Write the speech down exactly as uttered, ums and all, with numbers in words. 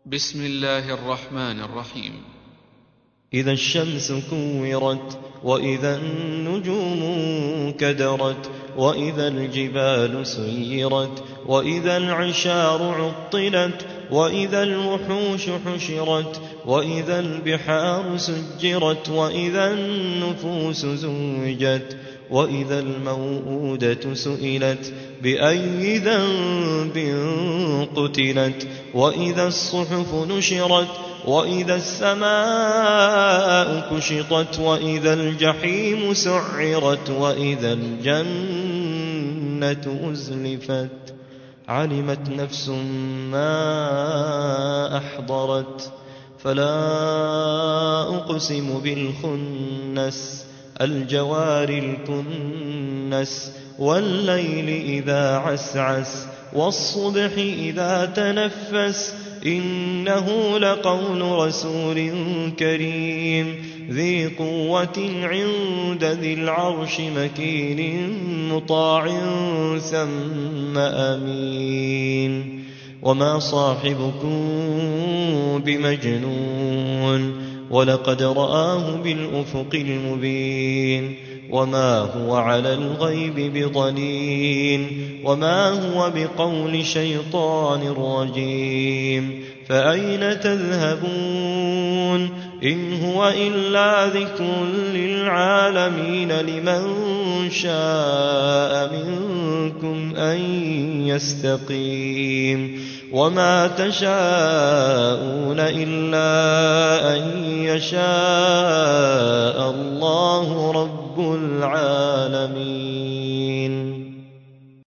بسم الله الرحمن الرحيم. إذا الشمس كورت، وإذا النجوم كدرت، وإذا الجبال سيرت، وإذا العشار عطلت، وإذا الوحوش حشرت، وإذا البحار سجرت، وإذا النفوس زوجت، وإذا الموءودة سئلت بأي ذنب قتلت، وإذا الصحف نشرت، وإذا السماء كشطت، وإذا الجحيم سعرت، وإذا الجنة أزلفت. علمت نفس ما أحضرت. فلا أقسم بالخنس، الجوار الكنس، والليل إذا عسعس، والصبح إذا تنفس، إنه لقول رسول كريم ذي قوة عند ذي العرش مكين مطاع ثم أمين. وما صاحبكم بمجنون، ولقد رآه بالأفق المبين. وما هو على الغيب بضنين، وما هو بقول شيطان رجيم. فأين تذهبون؟ إن هو إلا ذكر للعالمين، لمن شاء منكم أن يستقيم. وما تشاءون إلا أن يشاء الله رب العالمين.